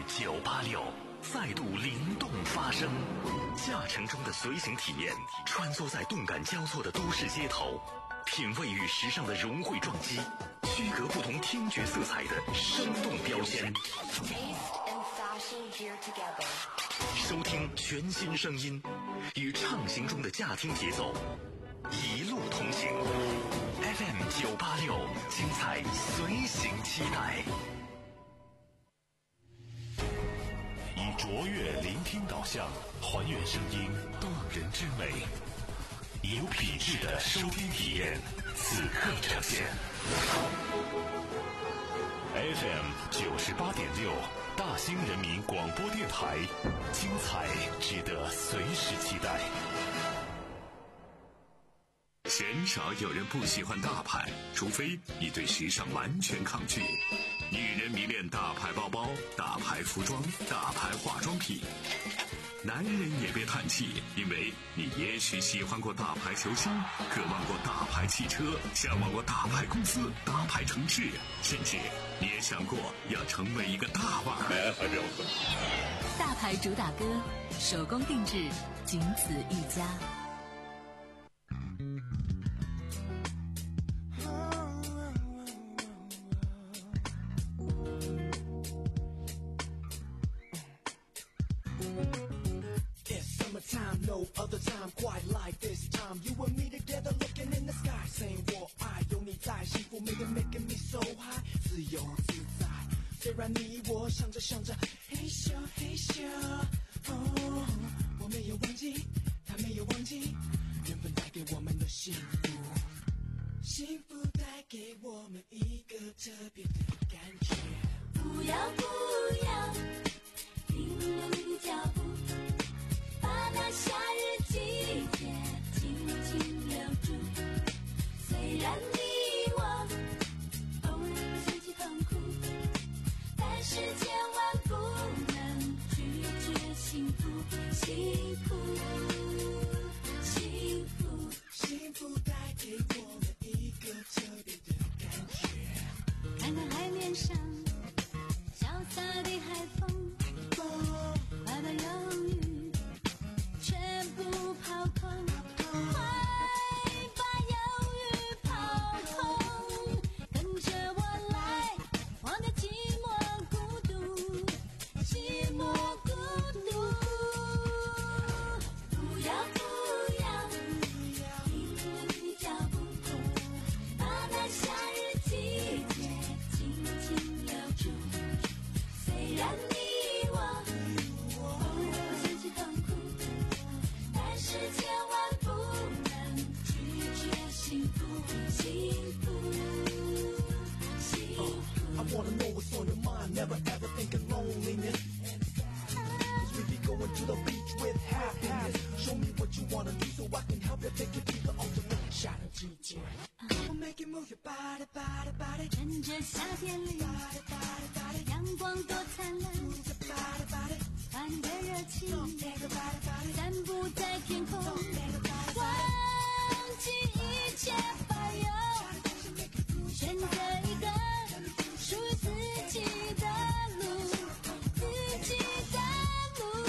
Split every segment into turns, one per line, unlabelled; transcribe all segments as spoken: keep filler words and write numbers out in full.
九八六再度灵动发声，驾乘中的随行体验，穿梭在动感交错的都市街头，品味与时尚的融汇撞击，区隔不同听觉色彩的生动标签。收听全新声音，与畅行中的驾听节奏，一路同行。F M 九八六，精彩随行期待。以卓越聆听导向，还原声音动人之美，以有品质的收听体验，此刻呈现。F M 九十八点六，大兴人民广播电台，精彩值得随时期待。
鲜少有人不喜欢大牌，除非你对时尚完全抗拒。女人迷恋大牌包包、大牌服装、大牌化妆品。男人也别叹气，因为你也许喜欢过大牌球星，渴望过大牌汽车，向往过大牌公司、大牌城市，甚至你也想过要成为一个大腕儿。
大牌主打歌，手工定制，仅此一家。
No other time quite like this time. You and me together looking in the sky, saying 我爱有你在，幸福每天 making me so high， 自由自在。虽然你我想着想着嘿咻嘿咻，哦，我没有忘记，他没有忘记，缘分带给我们的幸福，幸福带给我们一个特别的感觉。不要不要停留你的脚步，把那夏日季节紧紧留住。虽然你我偶尔会想起痛苦，但是千万不能拒绝幸福。幸福，幸福，幸福带给我们一个特别的感觉。看看海面上潇洒的海风，快把忧郁全部抛空，快把忧郁抛空，跟着我来忘掉寂寞孤独，寂寞孤独。不要不要停留你的脚步，把那夏日季节紧紧留住。虽然你我偶尔会想起痛苦，但是千万不能拒绝幸福，幸福，幸福。I wanna know what's on your mind, never ever think of loneliness. Cause we be going to the beach with happiness. Show me what you wanna do so I can help you take you to the ultimate 夏日季节。We'll make you move your body, body, body.
趁着夏天里
Body, body, body.
阳光多灿烂，
Move your body, body.
欢的热情
Take a body, body.
散布在天空，
Take a body,
忘
body.
记一切烦忧，选择一个属于自己的路，自己的路。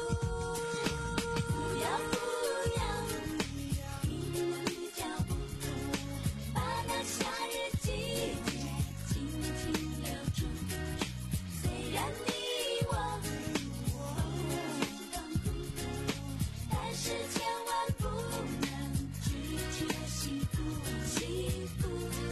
不要不要停留你的脚步，把那夏日季节紧紧留住。虽然你我偶尔会痛苦，但是千万不能拒绝幸福，幸福，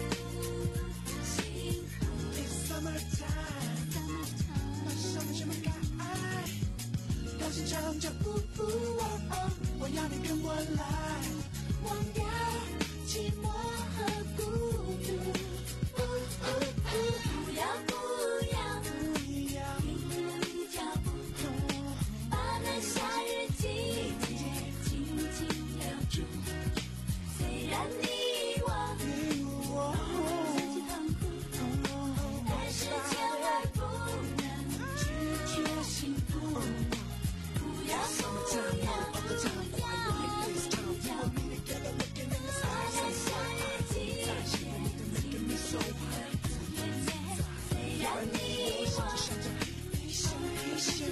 幸福。
It's summertime. 马上什么该爱，高兴唱着不不哦哦，我要你跟我来，忘掉寂寞和孤独。哦哦哦，
不要不要
不要
停留你的脚步，把那夏日季节紧紧留住。虽然你我
你我，
想起痛苦，但是千万不能拒绝幸福。不要不要不要，把那夏日季节紧紧留住。虽然你我偶尔会想起痛苦，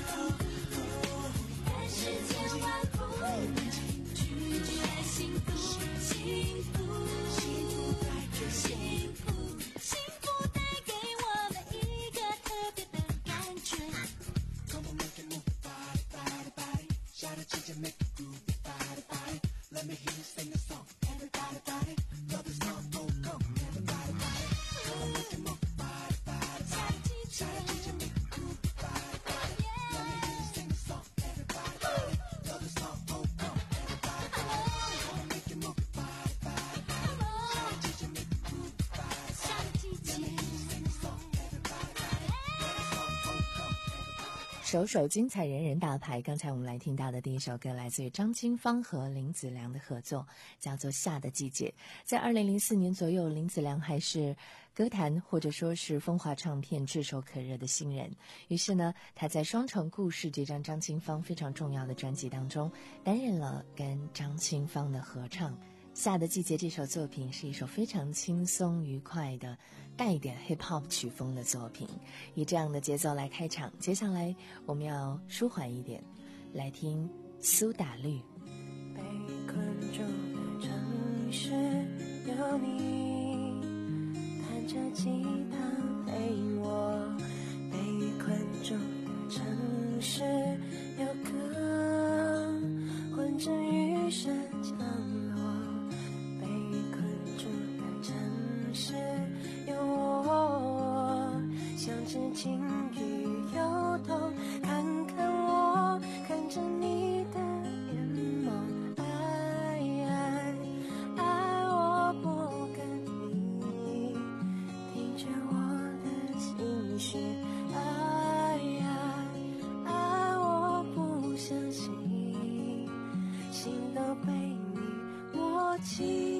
但是千万不能拒绝幸福，幸福，幸福带给幸福，幸福带给我们一个特别的感觉。
Come on, make it move, body, body, body. Shout it, change it, make it groove, body, body. Let me hear you sing the song, everybody, body. Love the song, go, come, everybody, body. Come on, make it move, body, body, body. Shout it, change it, make it groove, body, body. Let me hear you sing the song, everybody, body. Love the song, go, come, everybody, body. Come on, make it move, body, body, body. Shout it, change it, make it groove, body, body. Let me hear you sing the song, everybody, body. Love the song, go, come, everybody.
首首精彩人人大牌，刚才我们来听到的第一首歌来自于张清芳和林子良的合作，叫做《夏的季节》。在二零零四年左右，林子良还是歌坛或者说是风华唱片炙手可热的新人，于是呢，他在《双城故事》这张张清芳非常重要的专辑当中，担任了跟张清芳的合唱。夏的季节这首作品是一首非常轻松愉快的带一点 hip hop 曲风的作品，以这样的节奏来开场。接下来我们要舒缓一点，来听苏打绿。
被困住的城市有你，弹着吉他陪我。被困住的城市有歌，混着雨声降落。被困住的城市有我，像只鲸鱼游动，看看我，看着你的眼眸，爱爱爱，我不跟你听见我的心绪，爱爱爱，我不相信，心都被你握紧。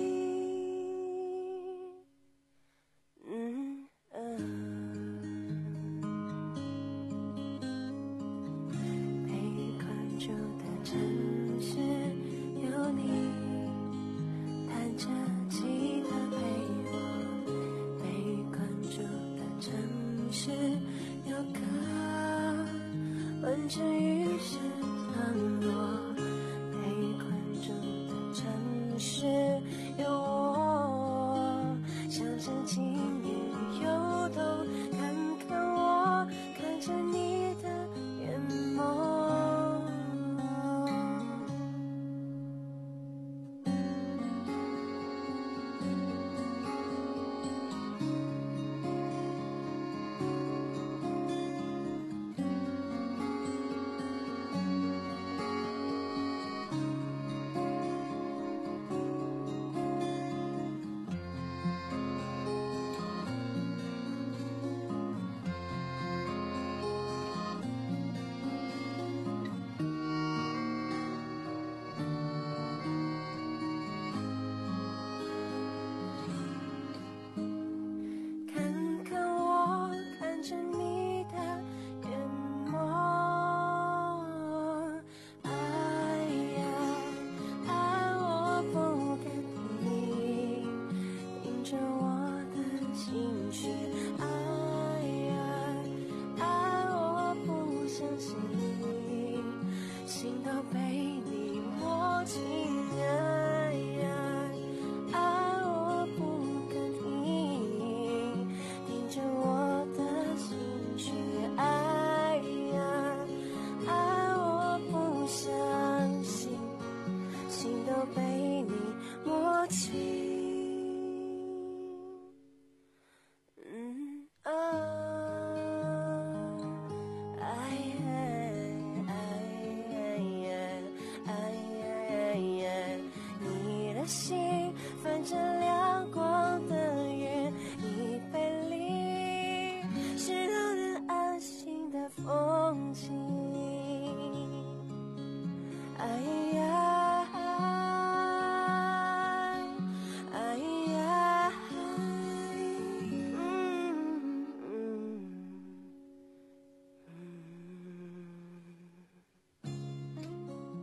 嗯嗯，被困住的城市有你，弹着吉他陪我。被困住的城市有歌，混着雨声降落。被困住的城市有我，像只鲸鱼游动，看看我，看着你的眼眸。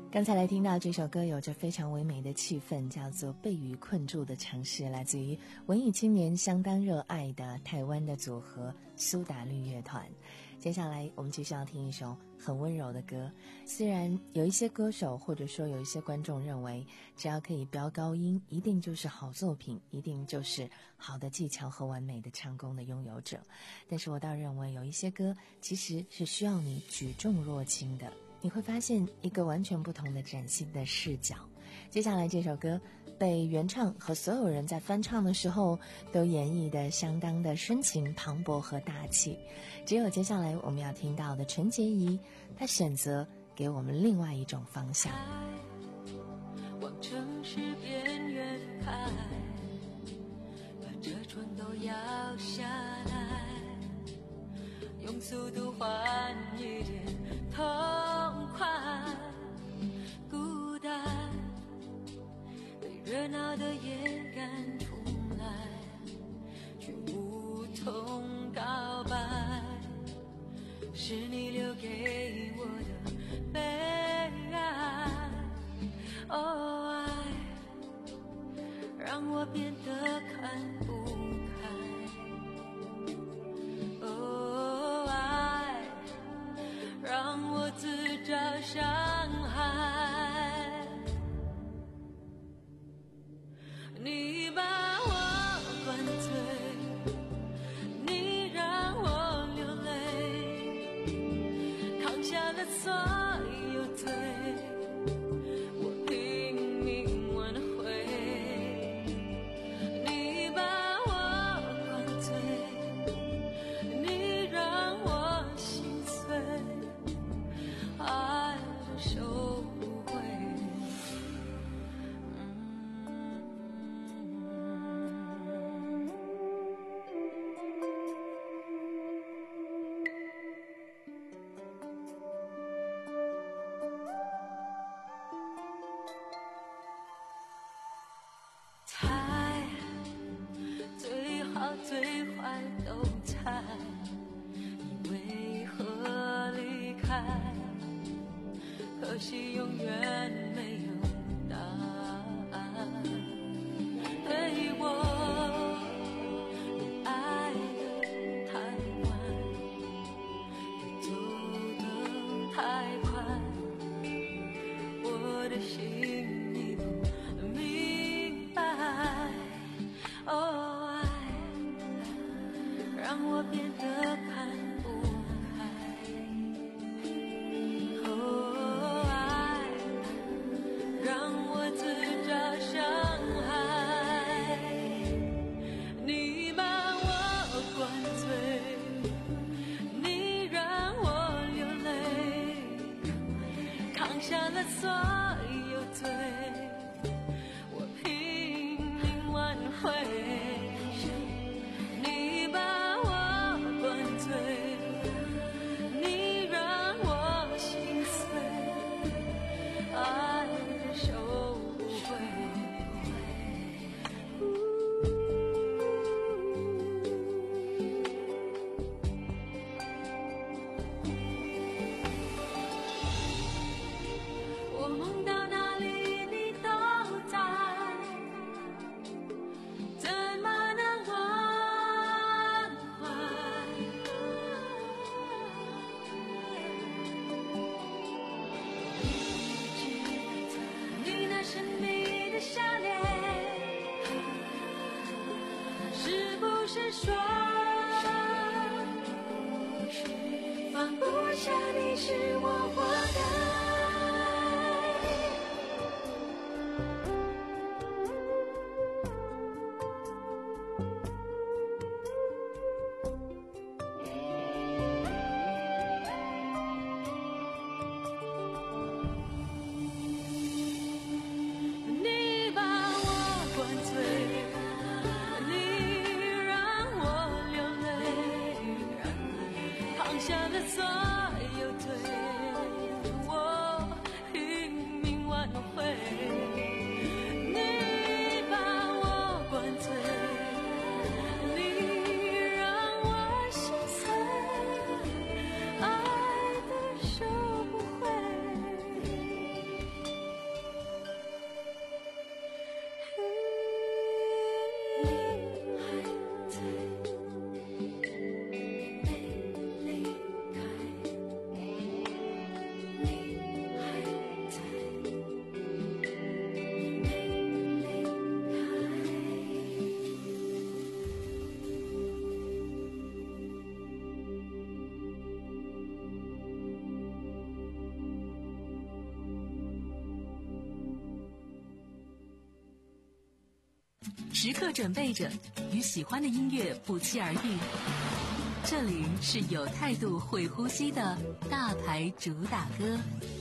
刚才来听到这首歌，有着非常唯美的气氛，叫做《被雨困住的城市》，来自于文艺青年相当热爱的台湾的组合苏打绿乐团。接下来我们继续要听一首很温柔的歌。虽然有一些歌手或者说有一些观众认为，只要可以飙高音，一定就是好作品，一定就是好的技巧和完美的唱功的拥有者，但是我倒认为有一些歌其实是需要你举重若轻的，你会发现一个完全不同的崭新的视角。接下来这首歌被原唱和所有人在翻唱的时候都演绎的相当的深情磅礴和大气，只有接下来我们要听到的陈洁仪，她选择给我们另外一种方向。
往城市边缘开，把车窗都摇下来，用速度换一点痛快。孤单被热闹的夜赶出来，却无从告白，是你留给我的悲哀。哦，爱让我变得看不开，哦，爱让我自找伤害。你把我灌醉，你让我流泪，扛下了所有罪，我拼命挽回。你把我灌醉，你让我心碎，爱的收不回。猜，最好最坏都猜，你为何离开？可惜永远没有答案。对我，你爱得太晚，你走得太快，我的心你不明白。哦，爱让我变得看不开，哦，爱让我自找伤害。你把我灌醉，你让我流泪，扛下了所有罪，我拼命挽回。你把我灌醉，你让我心碎，爱的收不回。我梦到哪里你都在，怎么能忘怀？你那神秘的笑脸，是不是说放不下你是我活该？你把我灌醉，你让我流泪，扛下了所有罪，我拼命挽回。你把我灌醉，你让我心碎，爱的收不回。
时刻准备着，与喜欢的音乐不期而遇。这里是有态度、会呼吸的大牌主打歌。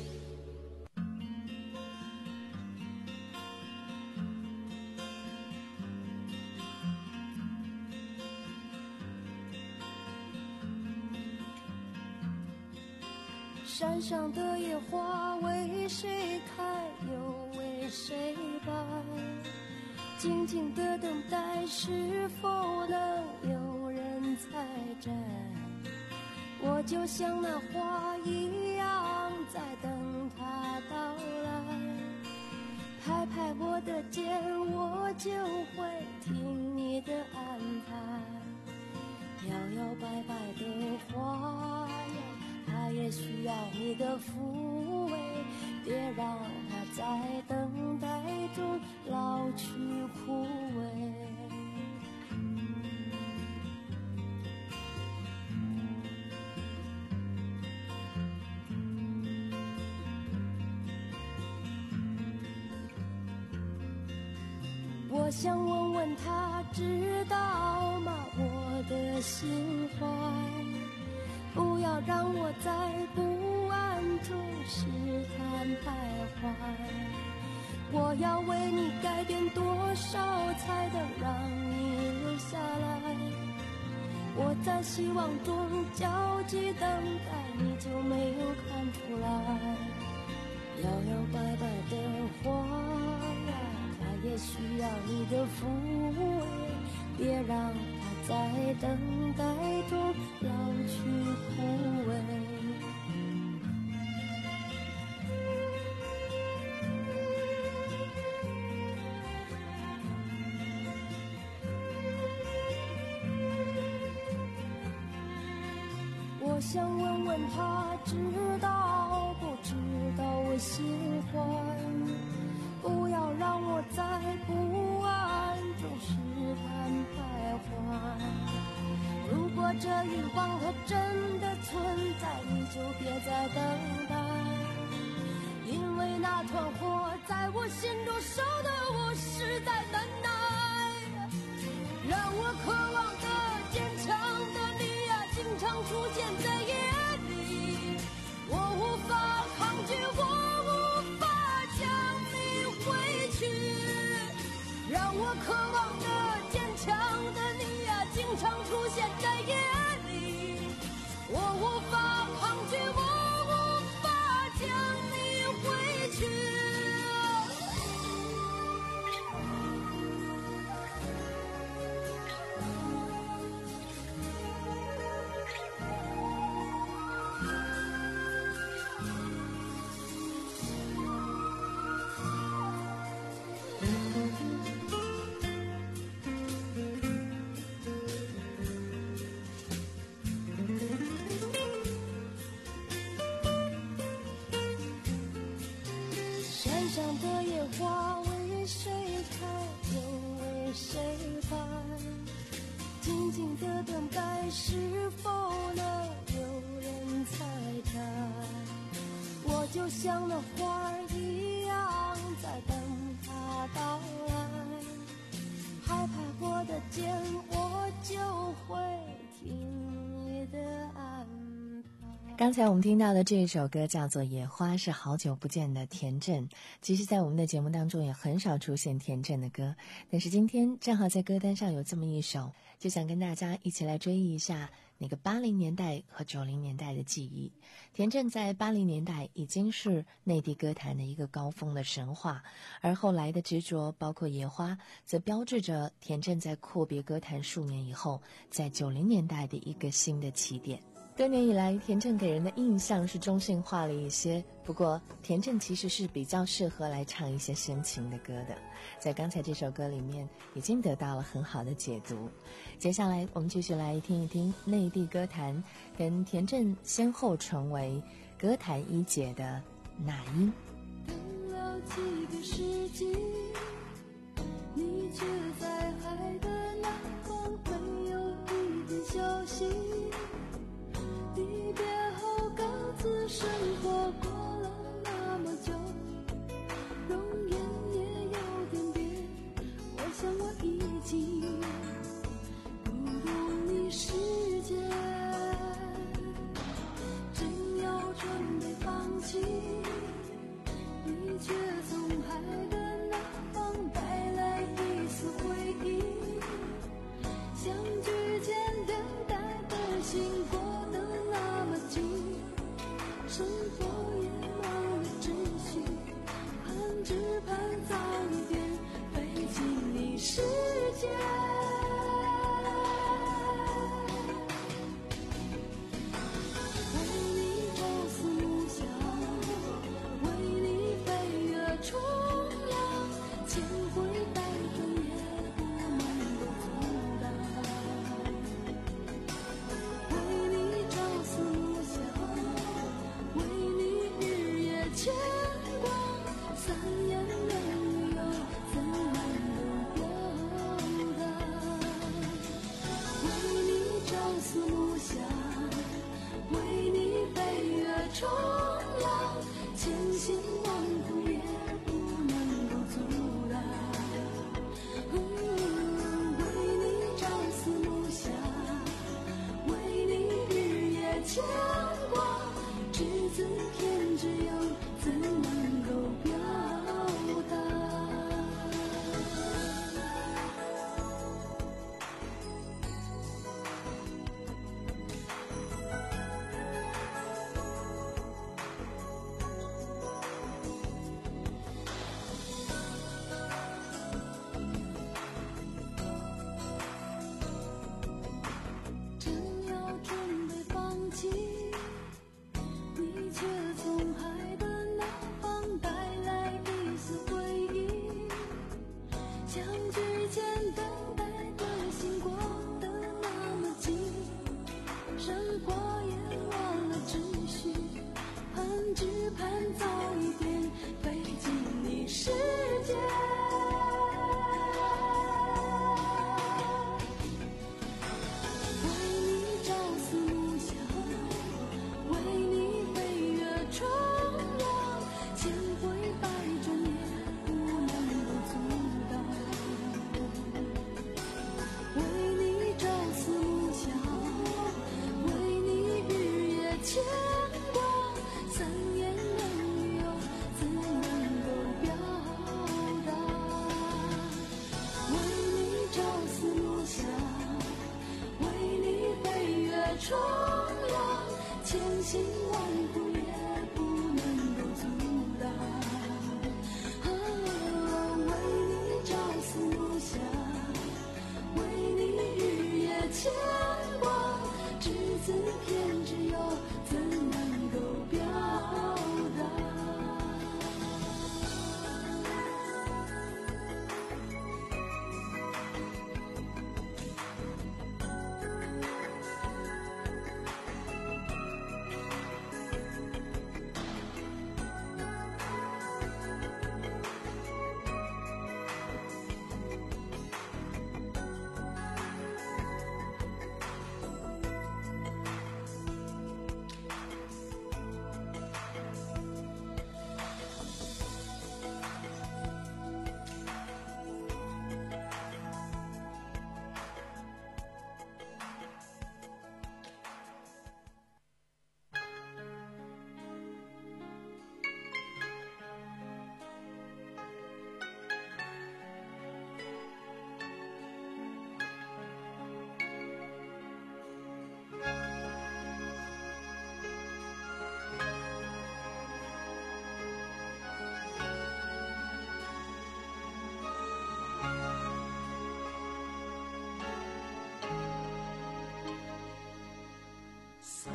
山上的野花为谁开，又为谁败？静静的等待，是否能有人采摘？我就像那花一样，在等它到来。拍拍我的肩，我就会听你的安排。摇摇摆摆的花呀，它也需要你的抚慰，别让它在等待中老去枯萎。我想问问他知道吗我的心怀，不要让我在不安中试探徘徊。我要为你改变多少才能让你留下来？我在希望中焦急等待，你就没有看出来？摇摇摆摆的花呀，它也需要你的抚慰，别让它在等待中老去枯萎。我想问问他知道不知道我心欢，不要让我在不安中试探徘徊。如果这欲望它真的存在，你就别再等待，因为那团火在我心中烧得我实在难耐。让我渴望的坚强的你呀，经常出现在夜里，我无法抗拒，我无法将你挥去。让我渴望的坚强的你呀，经常出现在夜里，我无法抗拒，我无法将你挥去。山上的野花为谁开，又为谁败？静静的等待，是否能有人采摘？我就像那花儿一样，在等它到来。拍拍我的肩，我就会听你的安排。
刚才我们听到的这首歌叫做《野花》，是好久不见的田震。其实在我们的节目当中也很少出现田震的歌，但是今天正好在歌单上有这么一首，就想跟大家一起来追忆一下那个八零年代和九零年代的记忆。田震在八零年代已经是内地歌坛的一个高峰的神话，而后来的执着包括《野花》则标志着田震在阔别歌坛数年以后，在九零年代的一个新的起点。多年以来，田震给人的印象是中性化了一些，不过田震其实是比较适合来唱一些深情的歌的，在刚才这首歌里面已经得到了很好的解读。接下来我们继续来听一听内地歌坛跟田震先后成为歌坛一姐的那英。
等了几个世纪，你却在海的南方没有一点消息。离别后各自生活，过了那么久，容颜也有点变。我想我已
冲浪，千辛万苦也不能够阻挡。嗯，为你朝思暮想，为你日夜牵挂，只字片只有怎能够表达？正要准备放弃，你却从海的那方带来一丝回忆，相聚前等待的心过得那么急，生活也忘了秩序，盼只盼早一点飞进你世界。为你朝思暮想，为你飞越冲浪，千回百转也不能够阻挡。为你朝思暮想，为你日夜牵挂，三言两语又怎能够表达？为你朝思暮想，为你飞越冲浪，千辛万苦也不能够阻挡。啊，为你朝思暮想，为你日夜牵挂，只字片只有怎能够表达？心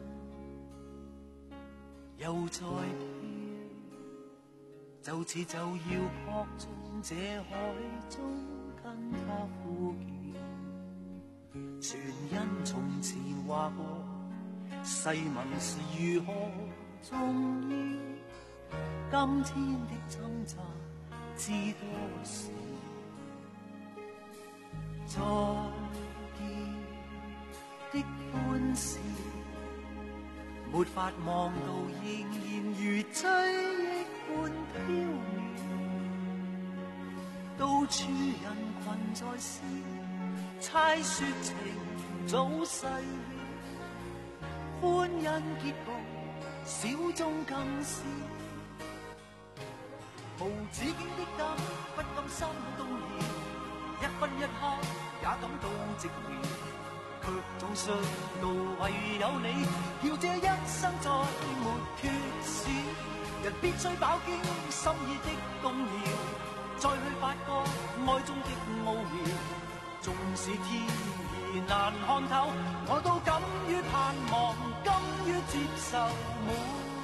又再飄，就似就要撲進這海中跟他呼叫，全因從前話過，誓盟是如何重要，今天的掙扎知多少，再見的歡笑，沒法望到仍然如追憶般飄渺，到處人群在笑，猜說情早逝了，歡欣結局小眾更少，無止境的感不甘心動搖，一分一刻也感到寂寥，卻總想到唯有你，要這一生再沒缺少。人必須飽經心意的動搖，再去發覺愛中的奧妙。縱使天意難看透，我都敢於盼望，甘於接受每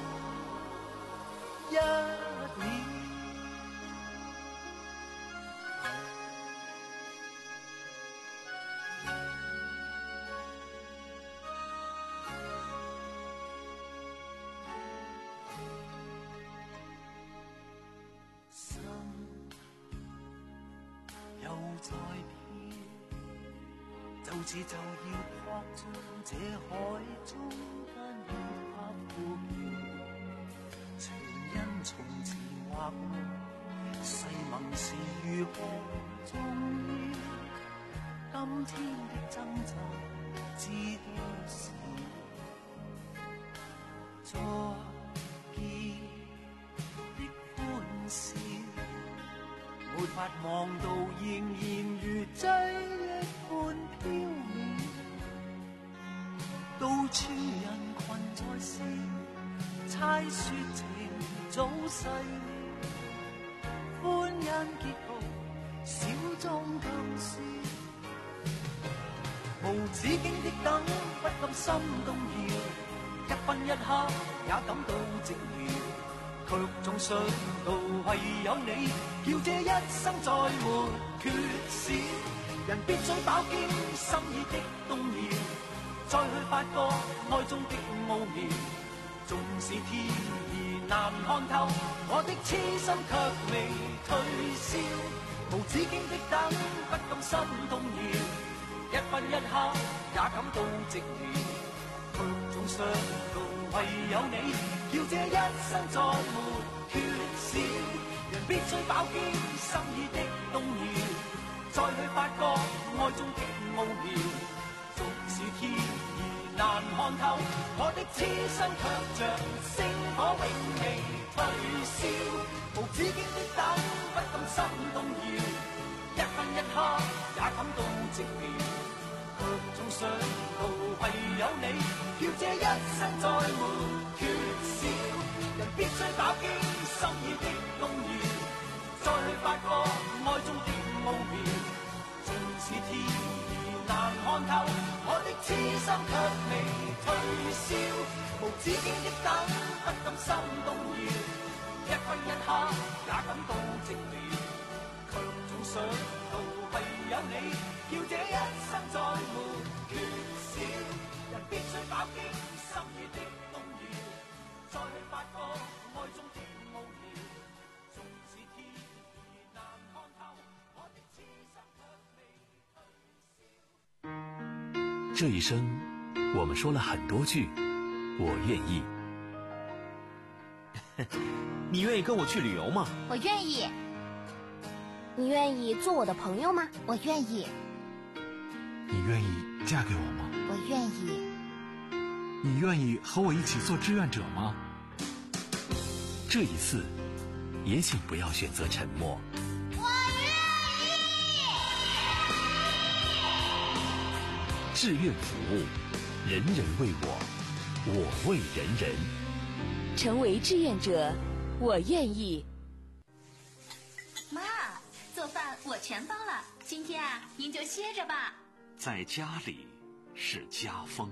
一秒。再飄，就似就要撲進這海中，間要他呼叫，
從前或愛，誓盟是如何重要，今天的掙扎知多少？再見的歡笑，沒法望到仍然如追憶般飄渺，到處人群在笑，猜說情早逝了，歡欣結局小眾更笑，無止境的等不禁心動搖，一分一刻也感到寂寥，卻總想到唯有你，叫這一生再沒缺少。人必須飽經心意的動搖，再去發覺愛中的奧妙。縱使天意難看透，我的痴心卻未退燒。無止境的等不禁心動搖，一分一刻也感到寂寥，卻總想到唯有你，叫這一生再沒缺少。人必須飽經心意的動搖，再去發覺愛中的奧妙。縱使天意難看透，我的痴心卻像星火永未退燒。無止境的等不禁心動搖，一分一刻也感到寂寥，卻總想到唯有你，叫這一生再沒缺少。人必須飽經心意的動搖，再去發覺愛中的奧妙。縱使天意難看透，我的痴心卻未退燒。無止境的等不禁心動搖，一分一刻也感到寂寥，卻總想到唯有你，叫這一生再沒缺少。人必須飽經心意的動搖，再去發覺愛中的奧妙。縱使天意難看透，我的痴心卻未退燒。
这一生，我们说了很多句“我愿意”。
你愿意跟我去旅游吗？
我愿意。你愿意做我的朋友吗？我愿意。
你愿意嫁给我吗？
我愿意。
你愿意和我一起做志愿者吗？
这一次，也请不要选择沉默。
我愿
意。志愿服务，人人为我，我为人人。
成为志愿者，我愿意。
妈，做饭我全包了，今天啊，您就歇着吧。
在家里是家风。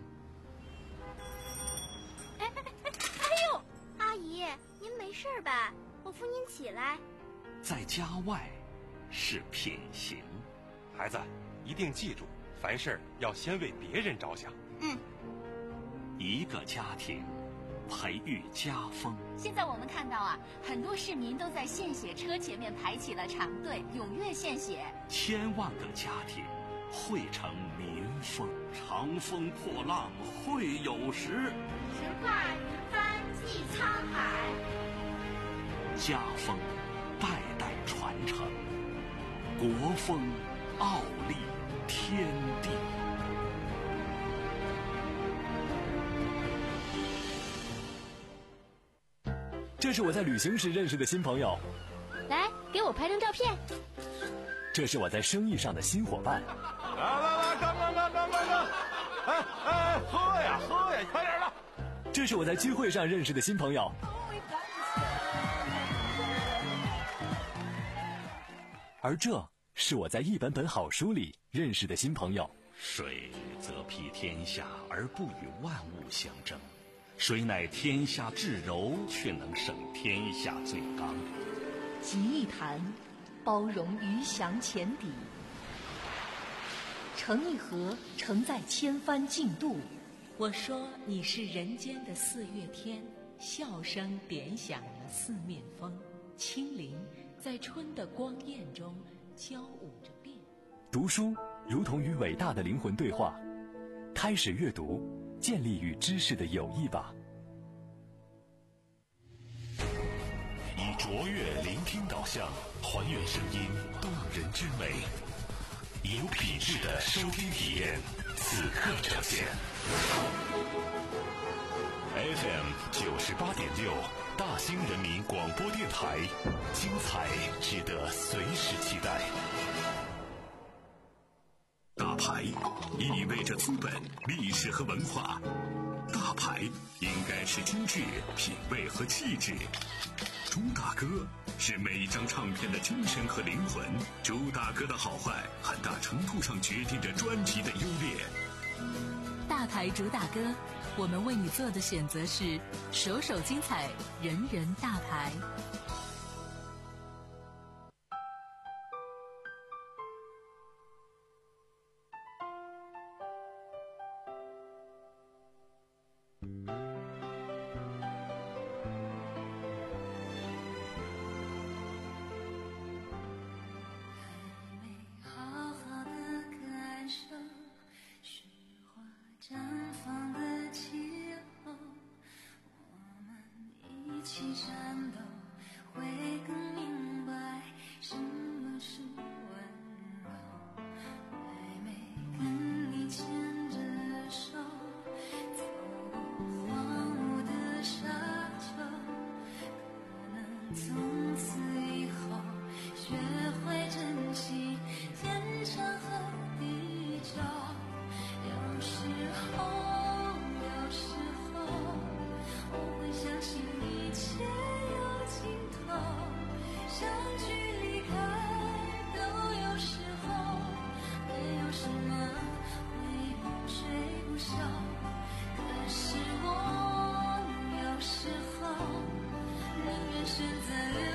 哎哎哎！哎呦，阿姨，您没事吧？我扶您起来。
在家外是品行。
孩子，一定记住，凡事要先为别人着想。
嗯。
一个家庭，培育家风。
现在我们看到啊，很多市民都在献血车前面排起了长队，踊跃献血。
千万个家庭汇成民风，长风破浪会有时，
石块云帆济沧海。
家风代代传承，国风傲立天地。
这是我在旅行时认识的新朋友，
来给我拍张照片。
这是我在生意上的新伙伴。
来来来，干干干干干干！哎哎，喝呀喝呀，快点的！
这是我在聚会上认识的新朋友。而这是我在一本本好书里认识的新朋友。
水则披天下而不与万物相争，谁乃天下至柔，却能胜天下最刚。
集一坛，包容鱼翔浅底；盛一盒，承载千帆竞渡。
我说你是人间的四月天，笑声点响了四面风，清灵在春的光艳中交舞着变。
读书如同与伟大的灵魂对话，开始阅读，建立与知识的友谊吧。 卓越聆听导向，还原声音动人之美，有品质的收听体验，此刻呈现。F M 九十八点六，大兴人民广播电台，精彩值得随时期待。
大牌意味着资本、历史和文化，大牌应该是精致、品味和气质。朱大哥是每一张唱片的精神和灵魂，朱大哥的好坏很大程度上决定着专辑的优劣。
大牌主打歌，我们为你做的选择是首首精彩，人人大牌。
选择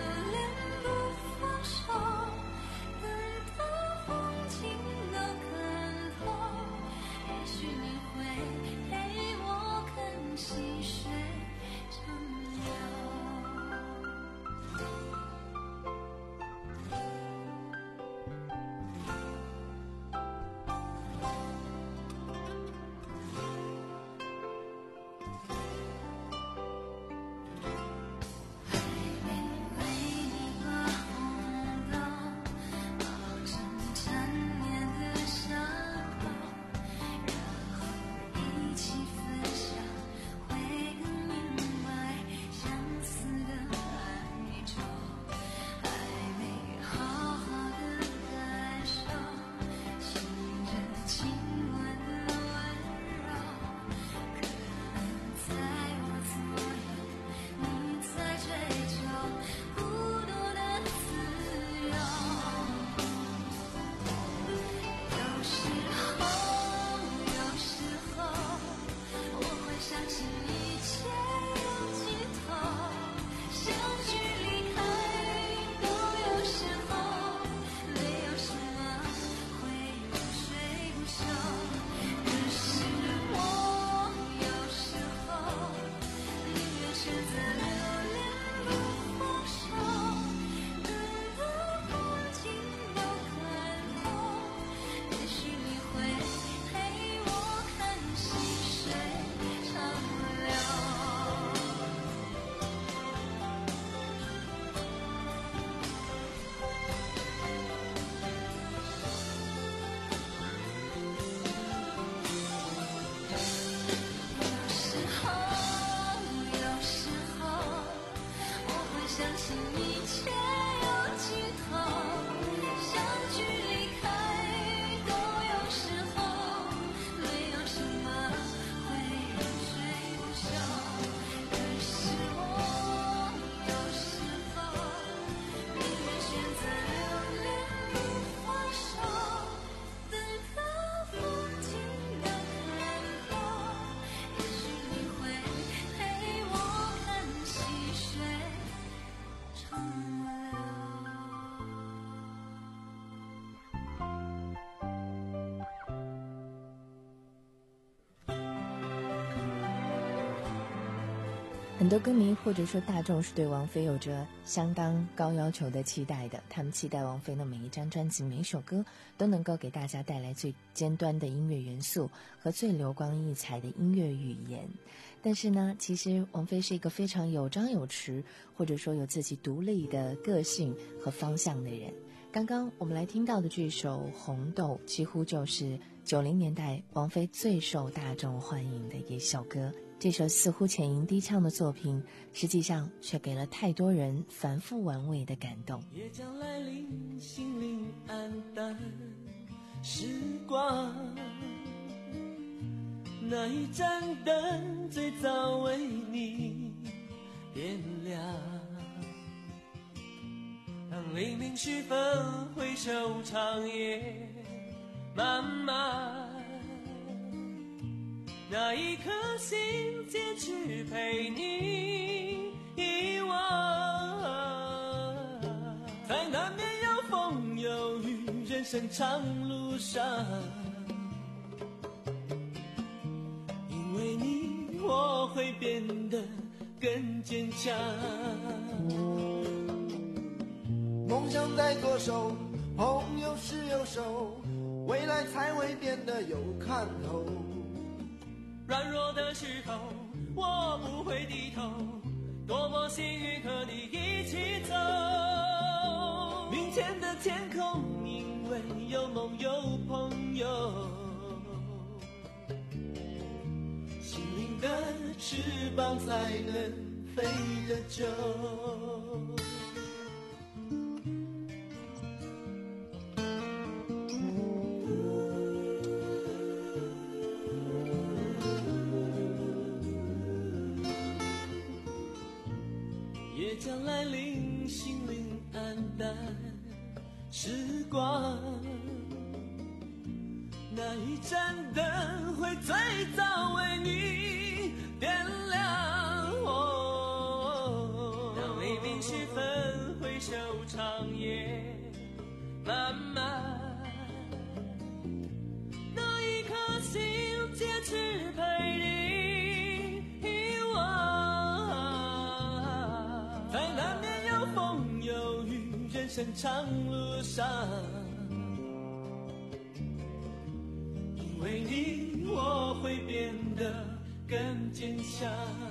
很多歌迷或者说大众是对王菲有着相当高要求的期待的，他们期待王菲的每一张专辑每一首歌都能够给大家带来最尖端的音乐元素和最流光溢彩的音乐语言。但是呢，其实王菲是一个非常有张有弛，或者说有自己独立的个性和方向的人。刚刚我们来听到的这首《红豆》几乎就是九零年代王菲最受大众欢迎的一首歌。这首似乎浅吟低唱的作品，实际上却给了太多人反复玩味的感动。
夜将来临，心灵暗淡，时光那一盏灯最早为你点亮。当黎明时分回首长夜漫漫，那一颗心坚持陪你遗忘，在难免有风有雨人生长路上，因为你我会变得更坚强。
梦想在左手，朋友是右手，未来才会变得有看头。
软弱的时候我不会低头，多么幸运和你一起走。明天的天空因为有梦有朋友，心灵的翅膀才能飞得久。夜将来临，心灵暗淡，时光那一盏灯会最早为你点亮。哦，当黎明时分回首长夜漫漫，那一颗心坚持陪你遗忘，在难免有风有雨人生长路上，因为你我会变得更坚强。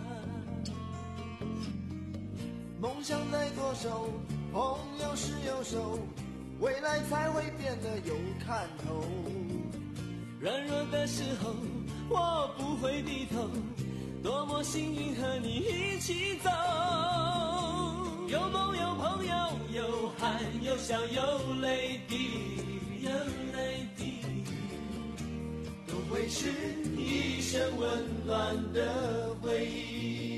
梦想在左手，朋友是右手，未来才会变得有看头。
软弱的时候我不会低头，多么幸运和你一起走。有梦有朋友，有汗有笑有泪滴，有泪滴，都会是一生温暖的回忆。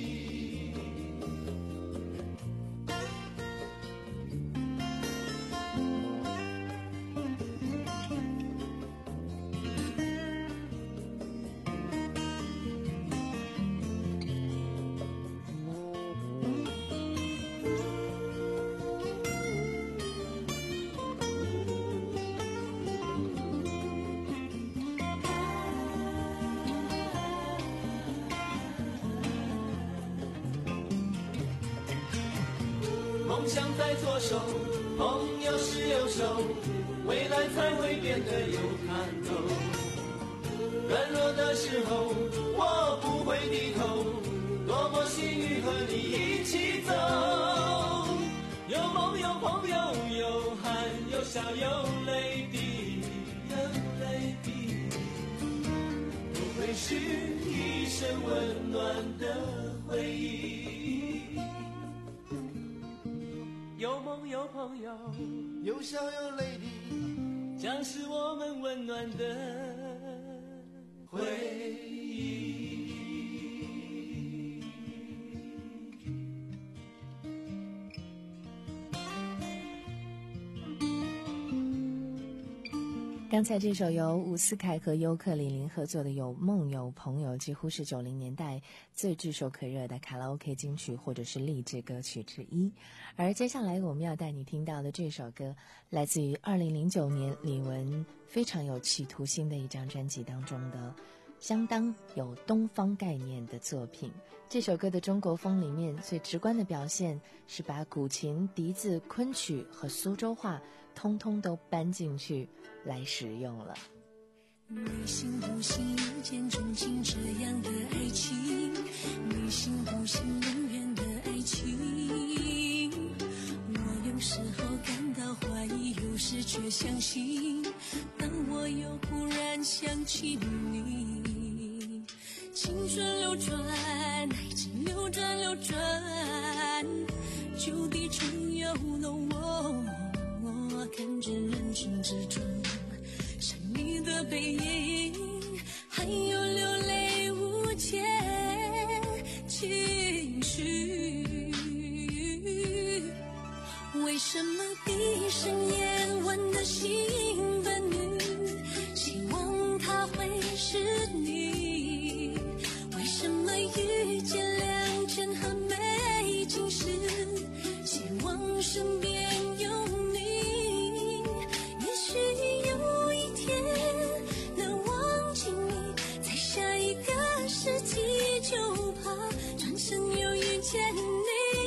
梦想在左手，朋友是右手，未来才会变得有看头。软弱的时候我不会低头，多么幸运和你一起走。有梦有朋友，有汗有笑有泪滴，有泪滴，都会是一生温暖的回忆。有梦有朋友，
有笑有泪滴，
将是我们温暖的回忆。
刚才这首由伍思凯和尤克里里合作的《有梦有朋友》，几乎是九零年代最炙手可热的卡拉 OK 金曲或者是励志歌曲之一。而接下来我们要带你听到的这首歌，来自于二零零九年李玟非常有企图心的一张专辑当中的相当有东方概念的作品。这首歌的中国风里面最直观的表现是把古琴、笛子、昆曲和苏州话通通都搬进去来使用了。
你信不信有见钟情这样的爱情？你信不信永远的爱情？我有时候感到怀疑，有时却相信。当我又忽然想起你，青春流转，爱情流转流转，旧地重游了我，我看着人群之中是你的背影，还有流泪无解情绪。为什么闭上眼吻的心伴侣，希望他会是你？为什么遇见良辰和美景时，希望身边有你？也许有一天能忘记你，在下一个世纪，就怕转身又遇见你。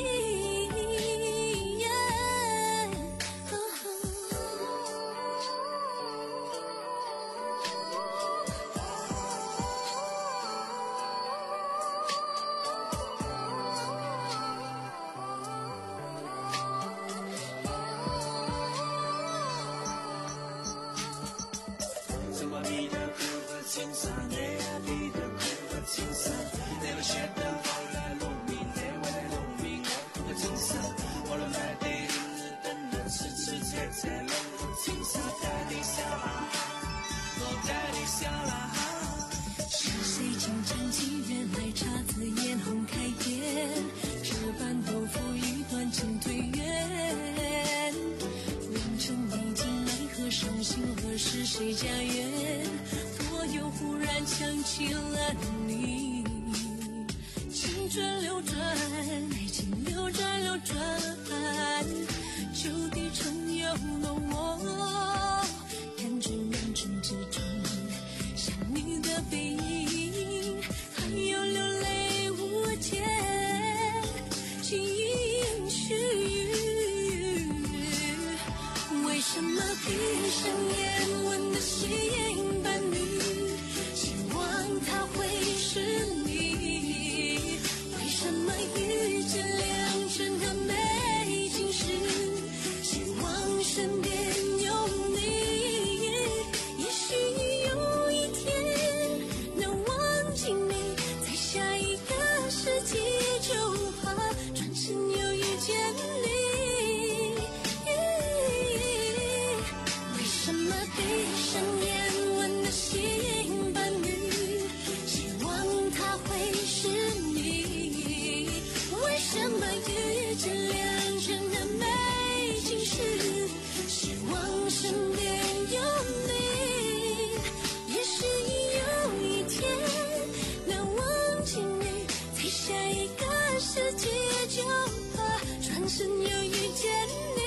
是谁经常几人来姹紫嫣红开颜，这般豆腐一段情推远。良辰已经奈何伤心，何时谁家园？我又忽然想起了你。青春流转，爱情流转流转，旧地重游了我，看着人群之中想你的背影，还有流泪无解情绪。为什么闭上眼吻的心伴侣，希望他会是你？为什么遇见良辰和美景时，希望身边有你？也许有一天能忘记你，在下一个世纪，就怕转身又遇见你。为什么闭上眼吻的心伴侣，希望他会是你？为什么遇见良辰的美景时，希望身边有你？也许有一天能忘记你，在下一个世纪，就怕转身又遇见你。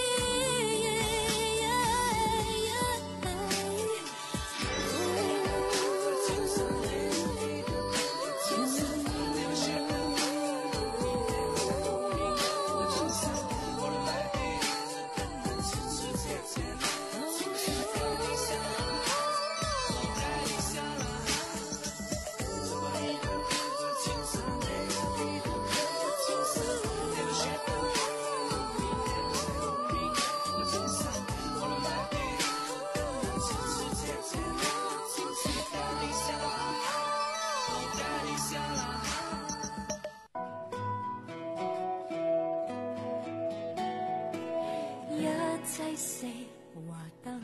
一切四華燈，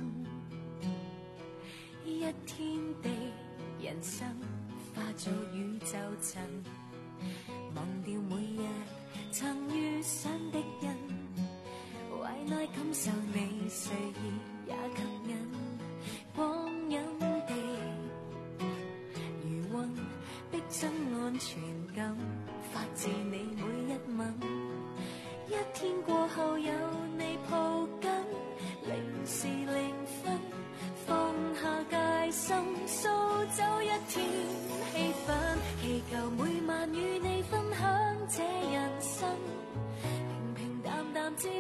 一天地人生化做宇宙塵，忘掉每日曾遇上的人，懷內感受你睡意也吸引，光陰地如雲逼真安全感，發自你每一吻，一天過後有你抱緊，零時零分放下戒心，掃走一天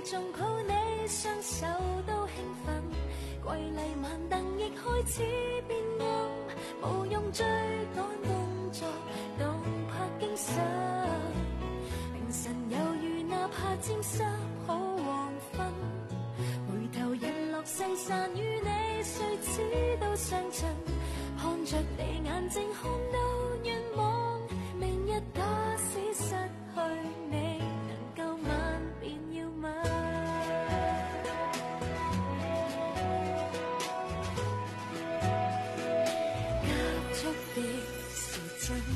仲抱你，雙手都興奮，瑰麗晚燈亦開始變暗，無用追趕工作，動魄驚心。凌晨猶如哪怕沾濕好黃昏，回頭日落西山與你誰知道相襯，看着你眼睛看到願望，明日假使失去你，能夠吻便要吻。急速的時針，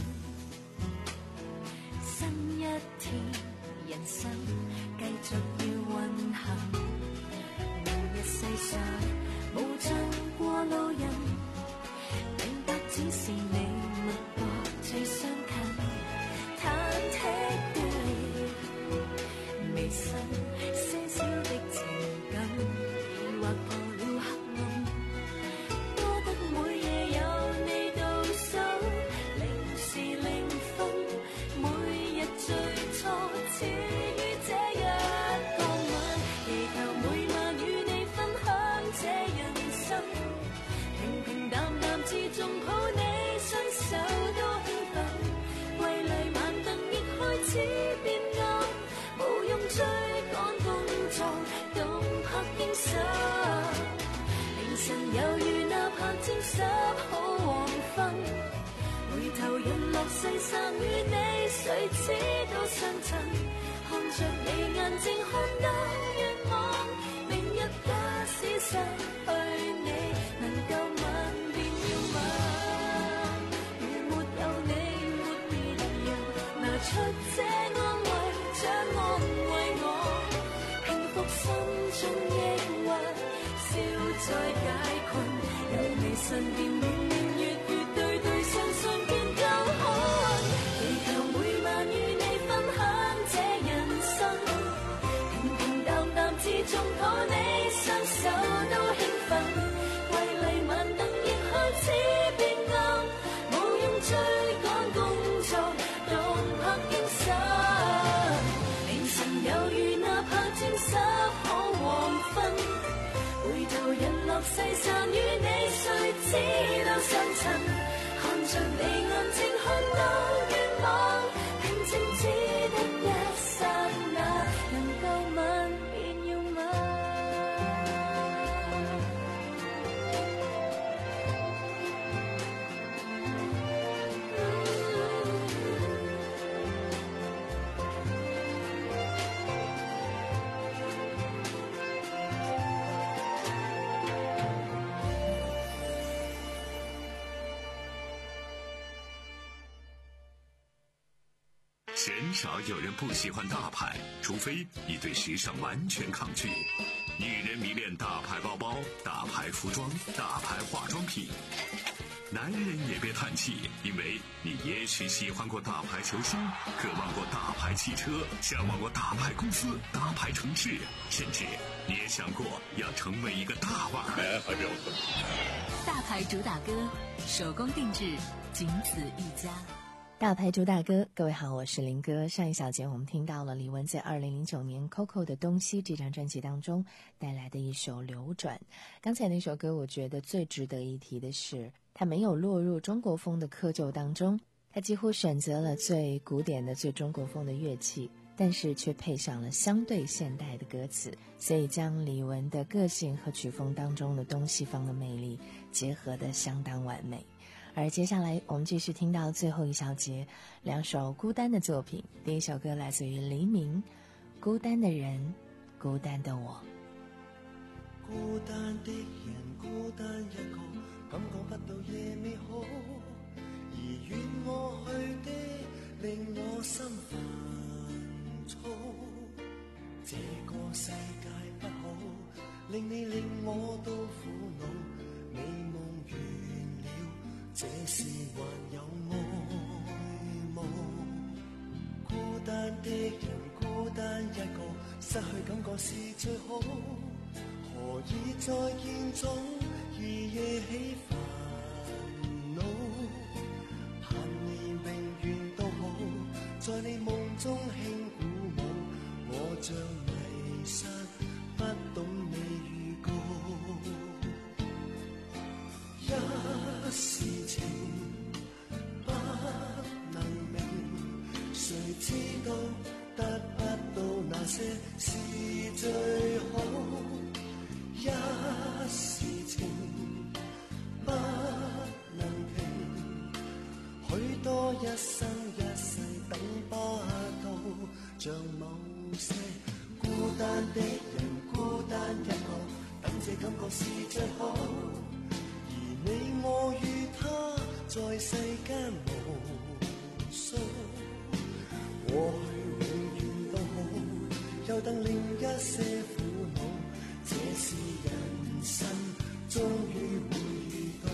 新一天人生繼續要運行，每日世上無像過路人，明白只是你脈搏最相近，忐忑的微心，些少的情感已劃破了黑暗，多得每夜有你倒數零時零分，每日最初始於這一個吻，祈求每晚與你分享這人生，平平淡淡之中抱你，雙手都興奮，瑰麗晚燈亦開始變暗，無用追趕工作，動魄驚心。凌晨猶如哪怕沾濕好黃昏，回頭日落西山與你誰知道相襯，看着你眼睛看到願望，明日假使失去你，能夠吻便要吻，如沒有你沒別人拿出這安慰，將安慰我，平復心中抑鬱，消災解困，有你身邊年年月月對對信信便夠好，祈求每晚與你分享這人生，平平淡淡之中抱你，雙手都興奮，瑰麗晚燈亦開始變暗，無用追趕工作，動魄驚心。凌晨猶如哪怕沾濕好黃昏，回頭日落西山與你誰知道相襯，看着你眼睛看到願望，平靜只得一剎那，能夠吻便要吻。
鲜少有人不喜欢大牌，除非你对时尚完全抗拒。女人迷恋大牌包包、大牌服装、大牌化妆品。男人也别叹气，因为你也许喜欢过大牌球星，渴望过大牌汽车，向往过大牌公司、大牌城市，甚至你也想过要成为一个大腕儿。
大牌主打歌，手工定制，仅此一家。
大牌主打歌，各位好，我是林哥。上一小节我们听到了李玟在二零零九年 Coco 的《东西》这张专辑当中带来的一首《流转》。刚才那首歌我觉得最值得一提的是，它没有落入中国风的窠臼当中，它几乎选择了最古典的、最中国风的乐器，但是却配上了相对现代的歌词，所以将李玟的个性和曲风当中的东西方的魅力结合得相当完美。而接下来我们继续听到最后一小节两首孤单的作品。第一首歌来自于黎明，孤单的人，孤单的我。
孤單的人，孤單一個，感覺不到夜未好，而遠我去的令我心煩躁。這個世界不好，令你令我都苦惱，美夢完了，這是還有愛慕。孤單的人，孤單一個，失去感覺是最好，何以在見中夜夜起煩惱？盼你永遠都好，在你夢中輕鼓舞，我像迷失。
道得不到那些是最好，一是情不能停，許多一生一世等不到，像某些孤單的人孤單一個，等這感覺是最好，而你我與他在世間無數，過去永遠都好，又等另一些苦惱，這是人生終於會遇到。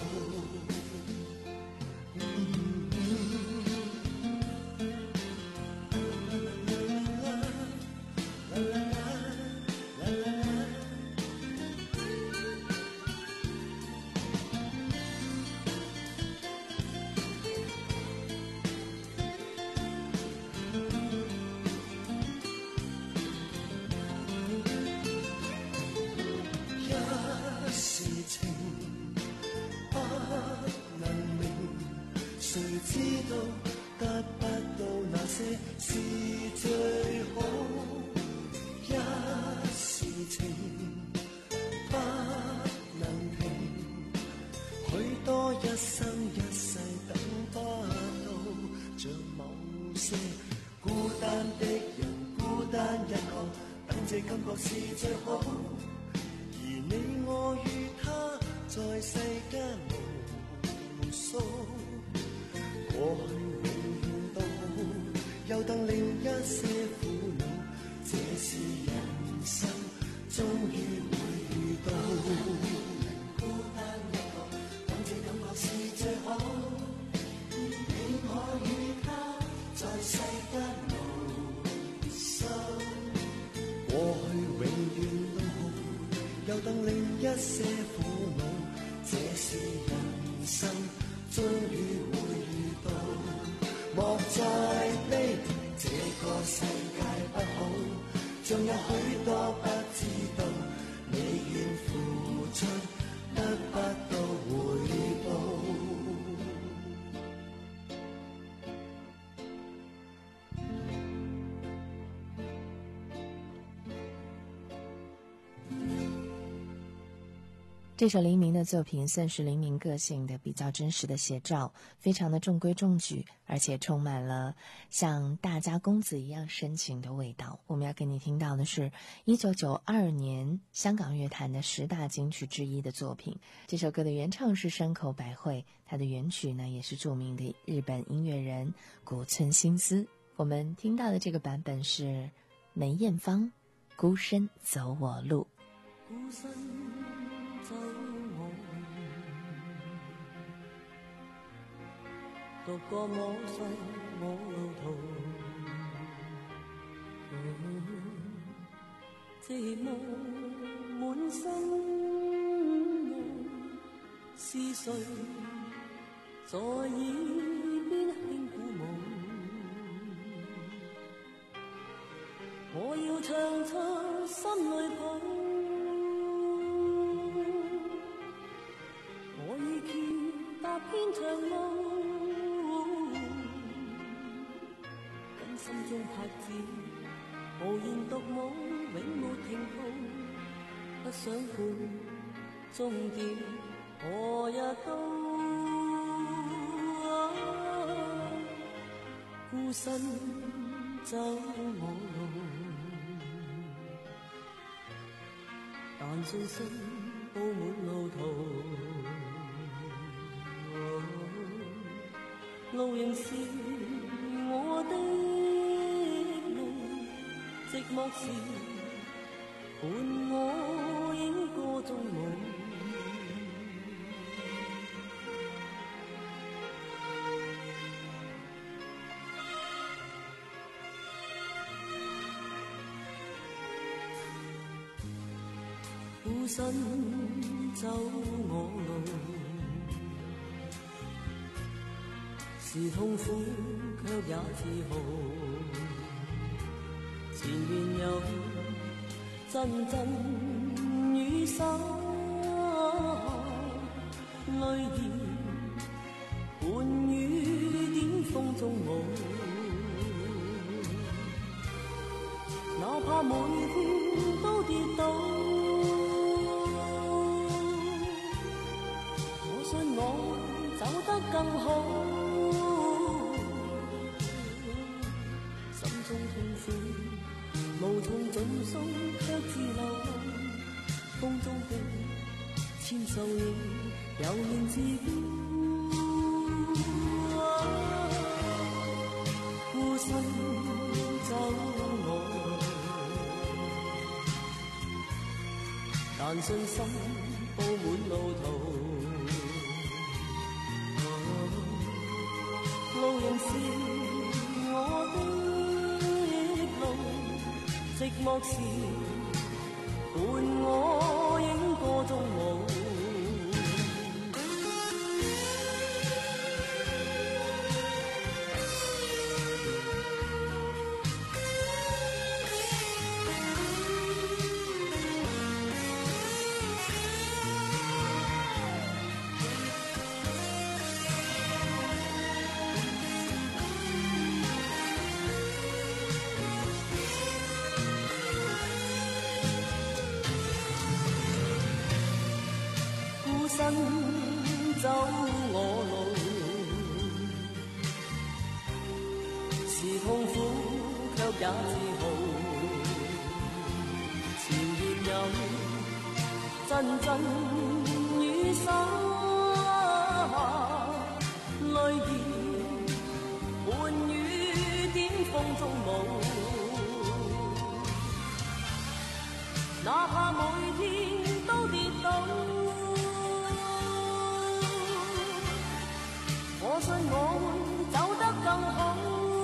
知道得不到那些是最好，一是情不能停，許多一生一世等不到，像某些孤單的人孤單一個，等這感覺是最好，而你我與他在世間無數，過去永遠都好，又等另一些苦惱，這是人生終於會遇到。孤單一個，等這感覺是最好，而你我與他在世間無數，過去永遠都好，又等另一些苦惱，這是人生終於會遇到。莫再悲，這個世界不好，仲有許多不知道，你願付出得不到回報。
这首黎明的作品算是黎明个性的比较真实的写照，非常的中规中矩，而且充满了像大家公子一样深情的味道。我们要给你听到的是一九九二年香港乐坛的十大金曲之一的作品。这首歌的原唱是山口百惠，它的原曲呢也是著名的日本音乐人古村新司。我们听到的这个版本是梅艳芳孤身走我路。
孤身走我路，獨個摸索我路途，寂寞滿心內，是誰在耳邊輕鼓舞？我要唱出心裏抱，我已決踏遍長路，跟心中拍子無言獨舞，永沒停步，不想管終點何日到，啊，孤身走我路，但信心布滿路途，路仍是我的路，寂寞時伴我影歌中舞，孤身走我路，是痛苦卻也自豪，前面有陣陣雨灑，淚兒伴雨點風中舞， 怕每天都跌倒，我信我走得更好。心中痛苦無從盡訴，卻自流露，風中的千獸影悠然自飄。孤身走我路，但信心布滿路途。路仍是我的路，寂寞時伴我影歌中舞。身走我路，是痛苦卻也自豪。前面有陣陣雨灑，淚兒伴雨點風中舞。哪怕每天都跌倒，我信我會走得更好。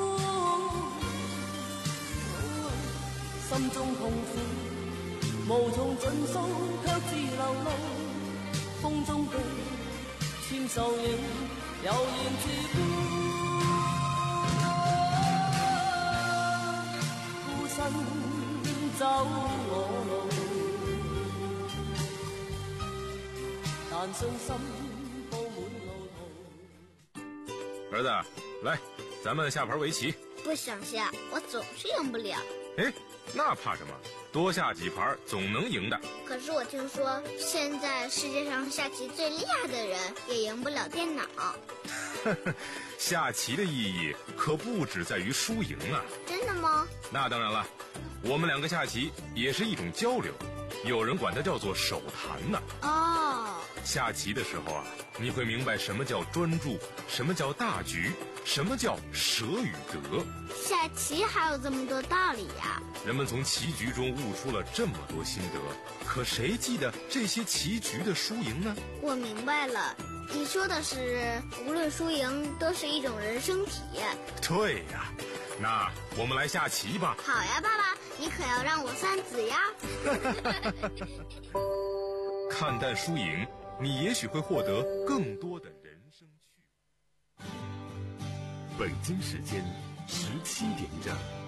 心中痛苦無從盡訴，卻自流露。風中的千獸影悠然自飄。孤身走我路，但信心布滿路途。
儿子，来，咱们下盘围棋。
不想下，我总是赢不了。
哎，那怕什么？多下几盘总能赢的。
可是我听说，现在世界上下棋最厉害的人也赢不了电脑。
下棋的意义可不只在于输赢啊。
真的吗？
那当然了，我们两个下棋也是一种交流，有人管它叫做手谈呢。
哦。
下棋的时候啊，你会明白什么叫专注，什么叫大局，什么叫舍与得。
下棋还有这么多道理呀！
人们从棋局中悟出了这么多心得，可谁记得这些棋局的输赢呢？
我明白了，你说的是无论输赢都是一种人生体验。
对呀，那我们来下棋吧。
好呀，爸爸，你可要让我算子呀。
看淡输赢，你也许会获得更多的人生趣。
北京时间十七点整。